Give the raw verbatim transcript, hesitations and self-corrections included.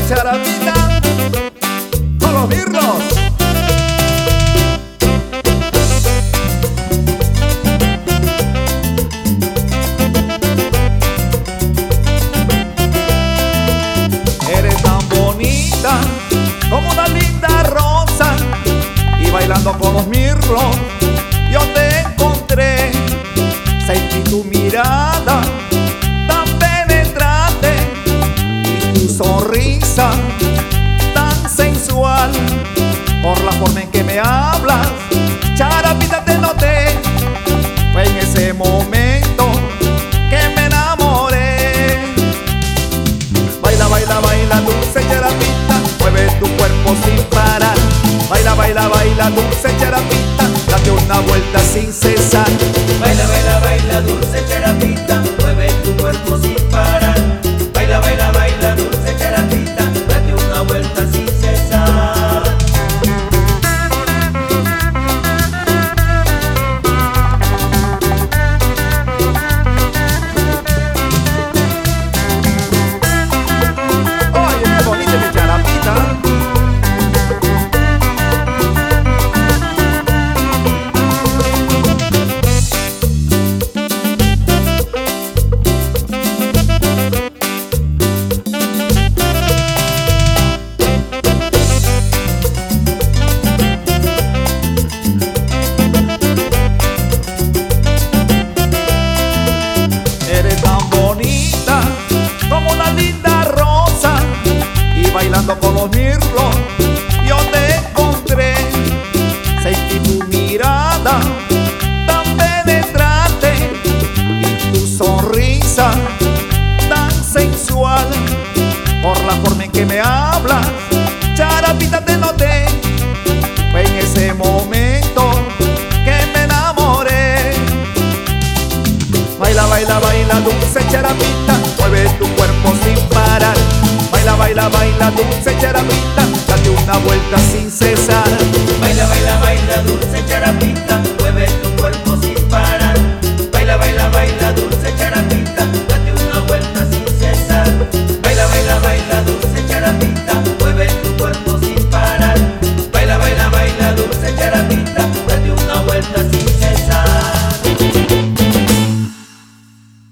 Charapita con los birros. Eres tan bonita como una linda rosa, y bailando con los mirlos yo te encontré. Sentí tu mirada tan penetrante y tu sonrisa tan sensual. Por la forma en que me hablas, Charapita, te noté. Fue en ese momento que me enamoré. Baila, baila, baila, dulce Charapita, mueve tu cuerpo sin parar. Baila, baila, baila, dulce Charapita, date una vuelta sin cesar. Baila, baila, baila, dulce Charapita, mueve tu cuerpo sin parar. Baila, baila, baila, dulce Charapita, date una vuelta sin cesar. Oye, qué bonita mi Charapita. Eres tan bonita como una linda rosa, y bailando con los mirlos yo te encontré. Sentí tu mirada tan penetrante y tu sonrisa tan sensual. Por la forma en que me hablas, Charapita, te noté. Fue en ese momento que me enamoré. Baila, baila, baila, dulce Charapita, mueve tu cuerpo sin parar. Baila, baila, baila, dulce Charapita, date una vuelta sin cesar. Baila, baila, baila, dulce Charapita,